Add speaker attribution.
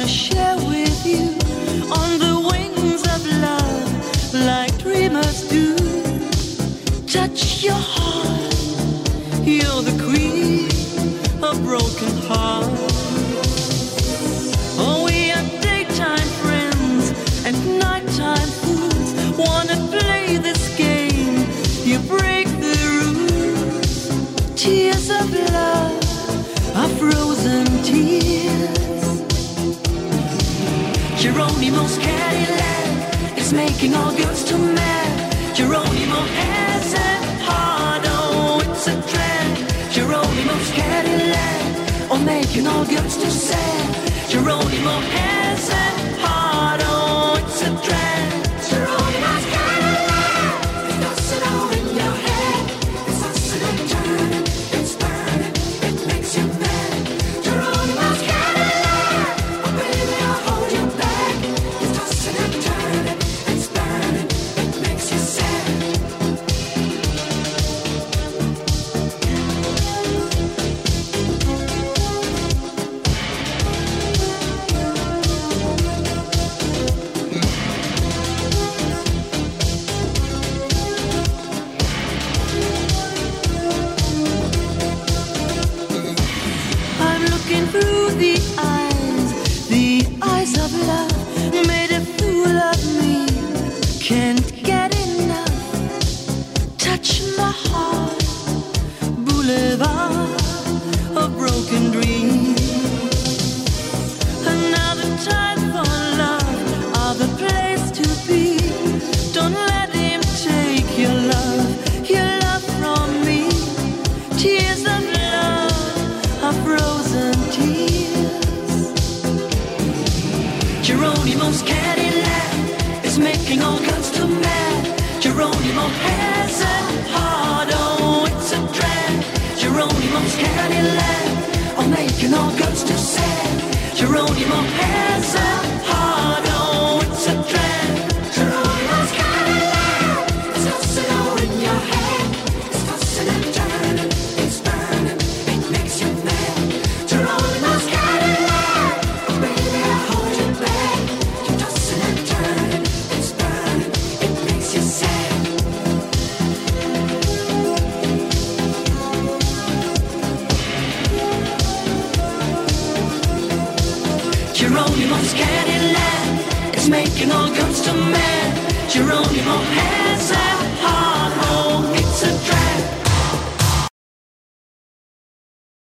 Speaker 1: wanna share with you on the wings of love, like dreamers do. Touch your heart, you're the queen of broken hearts. Oh, we are daytime friends and nighttime fools. Wanna play this game, you break the rules. Tears of love are frozen tears. Geronimo's Cadillac is making all girls too mad. Geronimo has a heart, oh, it's a drag. Geronimo's Cadillac, oh, making all girls too sad. Geronimo has a heart, oh, it's a drag. Geronimo's Cadillac, it's tossing all in your head. It's tossing and turning, it's burning, it makes you mad. Geronimo's Cadillac, oh baby, I'll hold you back. It's tossing and turning, it's burning, it makes you sad. I'm looking through the eyes of love, made a fool of me, can't get enough. Touch my heart, boulevard of broken dreams. Another time for love, other place to be. Don't let him take your love from me. Tears of love are frozen tears. Geronimo's Cadillac is making all girls too mad. Geronimo has a heart, oh, it's a drag. Geronimo's Cadillac, oh, making all girls too sad. Geronimo has a heart, oh, it's a drag. Geronimo's Cadillac, it's tossing all in your head. It's tossing and turning, it's burning, it makes you mad. Geronimo's Cadillac, oh baby, I'll hold you back. You're tossing and turning, it's burning, it makes you sad. Geronimo's Cadillac, it's making all girls too mad. Geronimo has a